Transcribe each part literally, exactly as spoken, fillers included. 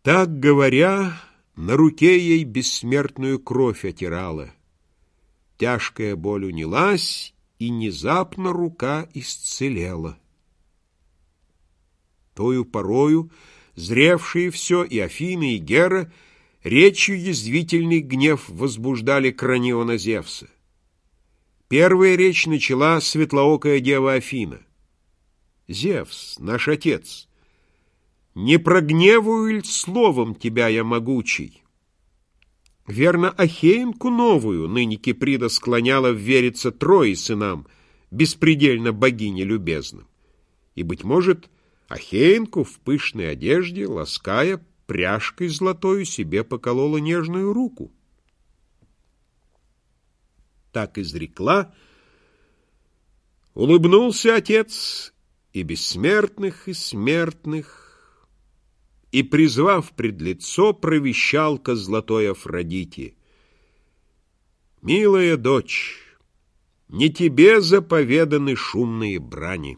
Так говоря, на руке ей бессмертную кровь отирала. Тяжкая боль унялась, и внезапно рука исцелела. Тою порою зревшие все и Афина, и Гера речью язвительный гнев возбуждали Краниона Зевса. Первая речь начала светлоокая дева Афина. «Зевс, наш отец, не прогневаю ль словом тебя я могучий? Верно, Ахеенку новую ныне Киприда склоняла ввериться Трои сынам, беспредельно богине любезным. И, быть может, Ахеенку в пышной одежде, лаская, пряжкой золотою себе поколола нежную руку». Так изрекла, улыбнулся отец и бессмертных, и смертных, и, призвав пред лицо, провещал ко золотой Афродите: «Милая дочь, не тебе заповеданы шумные брани.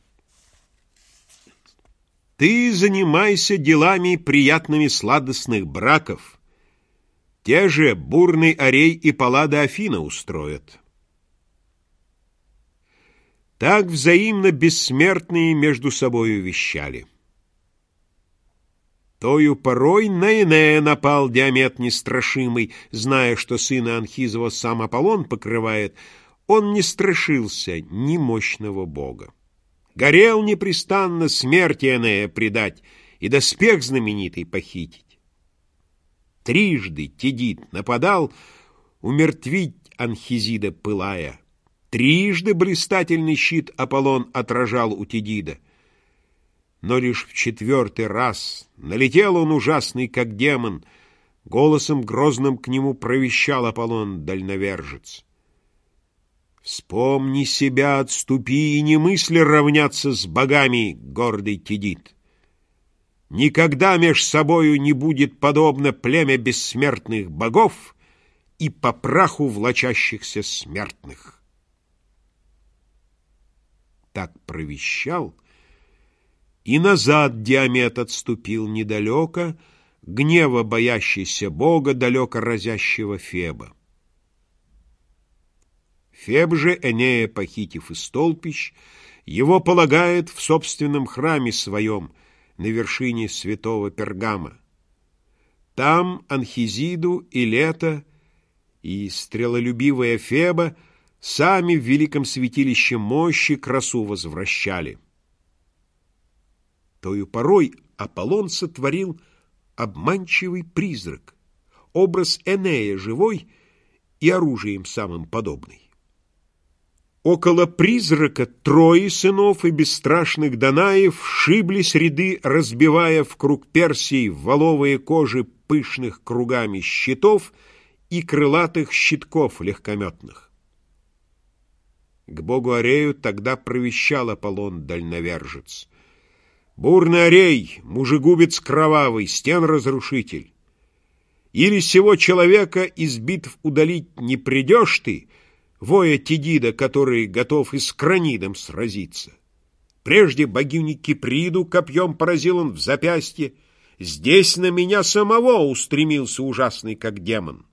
Ты занимайся делами приятными сладостных браков. Те же бурный Орей и Паллада Афина устроят». Так взаимно бессмертные между собою вещали. Тою порой на Энея напал Диамет нестрашимый, зная, что сына Анхизова сам Аполлон покрывает. Он не страшился ни мощного бога. Горел непрестанно смерти Энея предать и доспех знаменитый похитить. Трижды Тедид нападал, умертвить Анхизида пылая. Трижды блистательный щит Аполлон отражал у Тедида. Но лишь в четвертый раз налетел он ужасный, как демон. Голосом грозным к нему провещал Аполлон дальновержец: «Вспомни себя, отступи и не мысли равняться с богами, гордый Тедид. Никогда меж собою не будет подобно племя бессмертных богов и по праху влачащихся смертных». Так провещал, и назад Диамет отступил недалеко, гнева боящийся бога, далеко разящего Феба. Феб же, Энея похитив из столпищ, его полагает в собственном храме своем на вершине святого Пергама. Там Анхизиду и Лето, и стрелолюбивая Феба сами в великом святилище мощи красу возвращали. Тою порой Аполлон сотворил обманчивый призрак, образ Энея живой и оружием самым подобный. Около призрака Трои сынов и бесстрашных Данаев шиблись ряды, разбивая в круг Персии воловые кожи пышных кругами щитов и крылатых щитков легкометных. К богу Арею тогда провещал Аполлон дальновержец: «Бурный Орей, мужегубец кровавый, стен разрушитель, или сего человека из битв удалить не придешь ты, воя Тедида, который готов и с Кранидом сразиться? Прежде богиню Киприду копьем поразил он в запястье, здесь на меня самого устремился ужасный, как демон.